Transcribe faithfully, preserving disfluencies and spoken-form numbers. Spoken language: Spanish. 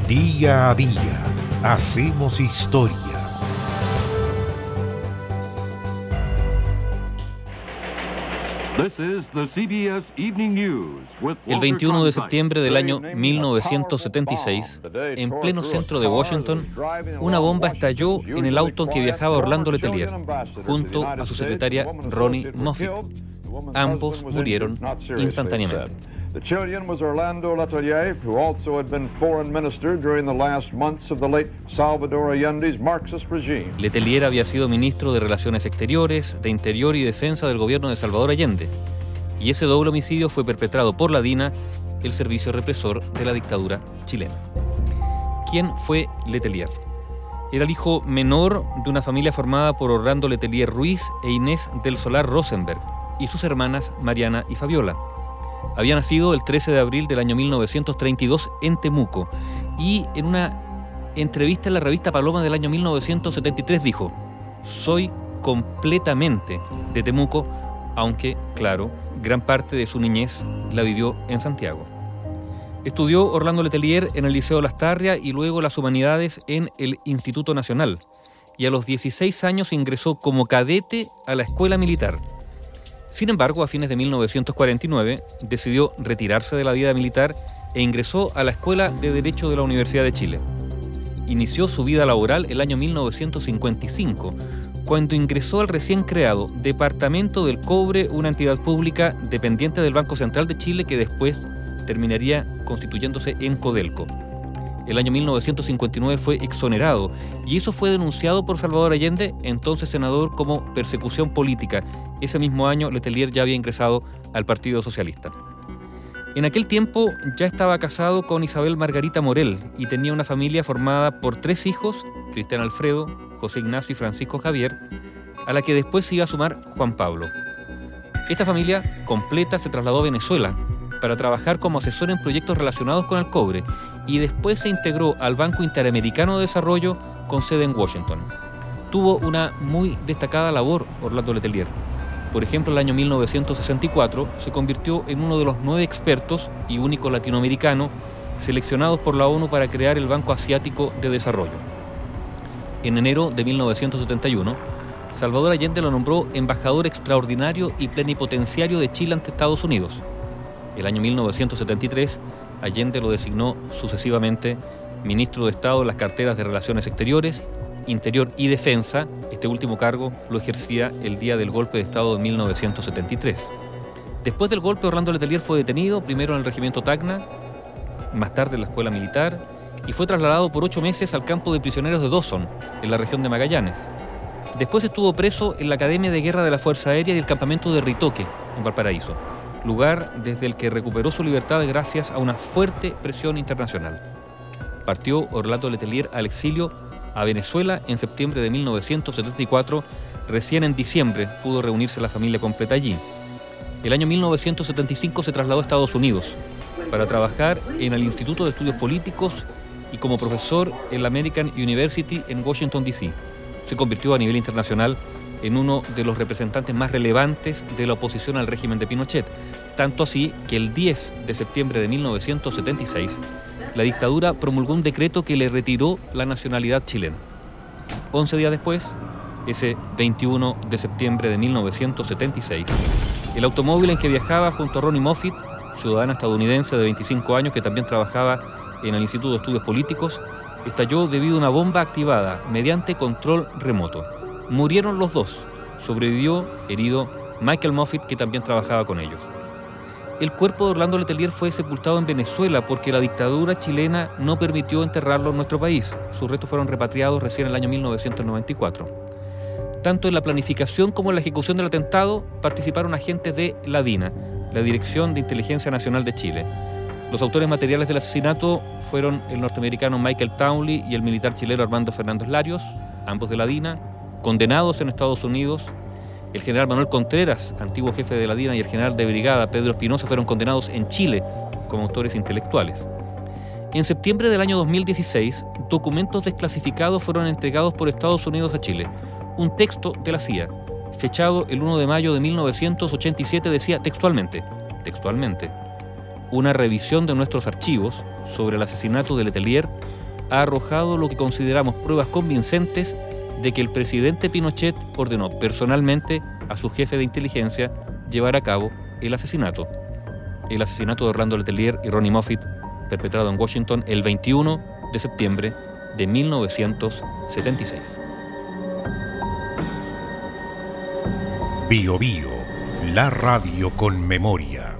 Día a día hacemos historia. El veintiuno de septiembre del año mil novecientos setenta y seis, en pleno centro de Washington, una bomba estalló en el auto en que viajaba Orlando Letelier, junto a su secretaria Ronnie Moffitt. Ambos murieron instantáneamente. The Chilean was Orlando Letelier, who also had been foreign minister during the last months of the late Salvador Allende's Marxist regime. Letelier había sido ministro de Relaciones Exteriores, de Interior y Defensa del gobierno de Salvador Allende, y ese doble homicidio fue perpetrado por la DINA, el servicio represor de la dictadura chilena. ¿Quién fue Letelier? Era el hijo menor de una familia formada por Orlando Letelier Ruiz e Inés del Solar Rosenberg, y sus hermanas Mariana y Fabiola. Había nacido el trece de abril del año mil novecientos treinta y dos en Temuco, y en una entrevista en la revista Paloma del año mil novecientos setenta y tres dijo: «Soy completamente de Temuco, aunque, claro, gran parte de su niñez la vivió en Santiago». Estudió Orlando Letelier en el Liceo Lastarria y luego las Humanidades en el Instituto Nacional, y a los dieciséis años ingresó como cadete a la Escuela Militar. Sin embargo, a fines de mil novecientos cuarenta y nueve decidió retirarse de la vida militar e ingresó a la Escuela de Derecho de la Universidad de Chile. Inició su vida laboral el año mil novecientos cincuenta y cinco, cuando ingresó al recién creado Departamento del Cobre, una entidad pública dependiente del Banco Central de Chile que después terminaría constituyéndose en Codelco. El año mil novecientos cincuenta y nueve fue exonerado, y eso fue denunciado por Salvador Allende, entonces senador, como persecución política. Ese mismo año Letelier ya había ingresado al Partido Socialista. En aquel tiempo ya estaba casado con Isabel Margarita Morel y tenía una familia formada por tres hijos, Cristian Alfredo, José Ignacio y Francisco Javier, a la que después se iba a sumar Juan Pablo. Esta familia completa se trasladó a Venezuela para trabajar como asesor en proyectos relacionados con el cobre, y después se integró al Banco Interamericano de Desarrollo con sede en Washington. Tuvo una muy destacada labor Orlando Letelier. Por ejemplo, en el año mil novecientos sesenta y cuatro se convirtió en uno de los nueve expertos y único latinoamericano seleccionados por la ONU para crear el Banco Asiático de Desarrollo. En enero de mil novecientos setenta y uno, Salvador Allende lo nombró embajador extraordinario y plenipotenciario de Chile ante Estados Unidos. El año mil novecientos setenta y tres, Allende lo designó sucesivamente ministro de Estado en las carteras de Relaciones Exteriores, Interior y Defensa. Este último cargo lo ejercía el día del golpe de Estado de mil novecientos setenta y tres. Después del golpe, Orlando Letelier fue detenido, primero en el regimiento Tacna, más tarde en la Escuela Militar, y fue trasladado por ocho meses al campo de prisioneros de Dawson, en la región de Magallanes. Después estuvo preso en la Academia de Guerra de la Fuerza Aérea y el campamento de Ritoque, en Valparaíso, lugar desde el que recuperó su libertad gracias a una fuerte presión internacional. Partió Orlando Letelier al exilio a Venezuela en septiembre de mil novecientos setenta y cuatro, recién en diciembre pudo reunirse la familia completa allí. El año mil novecientos setenta y cinco se trasladó a Estados Unidos para trabajar en el Instituto de Estudios Políticos y como profesor en la American University en Washington, D C Se convirtió a nivel internacional en uno de los representantes más relevantes de la oposición al régimen de Pinochet, tanto así que el diez de septiembre de mil novecientos setenta y seis la dictadura promulgó un decreto que le retiró la nacionalidad chilena. Once días después, ese veintiuno de septiembre de mil novecientos setenta y seis, el automóvil en que viajaba junto a Ronnie Moffitt, ciudadana estadounidense de veinticinco años que también trabajaba en el Instituto de Estudios Políticos, estalló debido a una bomba activada mediante control remoto. Murieron los dos. Sobrevivió, herido, Michael Moffitt, que también trabajaba con ellos. El cuerpo de Orlando Letelier fue sepultado en Venezuela porque la dictadura chilena no permitió enterrarlo en nuestro país. Sus restos fueron repatriados recién en el año mil novecientos noventa y cuatro. Tanto en la planificación como en la ejecución del atentado participaron agentes de la DINA, la Dirección de Inteligencia Nacional de Chile. Los autores materiales del asesinato fueron el norteamericano Michael Townley y el militar chileno Armando Fernández Larios, ambos de la DINA, condenados en Estados Unidos. El general Manuel Contreras, antiguo jefe de la DINA, y el general de brigada Pedro Espinosa fueron condenados en Chile como autores intelectuales. En septiembre del año dos mil dieciséis, documentos desclasificados fueron entregados por Estados Unidos a Chile. Un texto de la C I A, fechado el uno de mayo de mil novecientos ochenta y siete, decía textualmente, textualmente, una revisión de nuestros archivos sobre el asesinato de Letelier ha arrojado lo que consideramos pruebas convincentes de que el presidente Pinochet ordenó personalmente a su jefe de inteligencia llevar a cabo el asesinato. El asesinato de Orlando Letelier y Ronnie Moffitt, perpetrado en Washington el veintiuno de septiembre de mil novecientos setenta y seis. Bio Bio, la radio con memoria.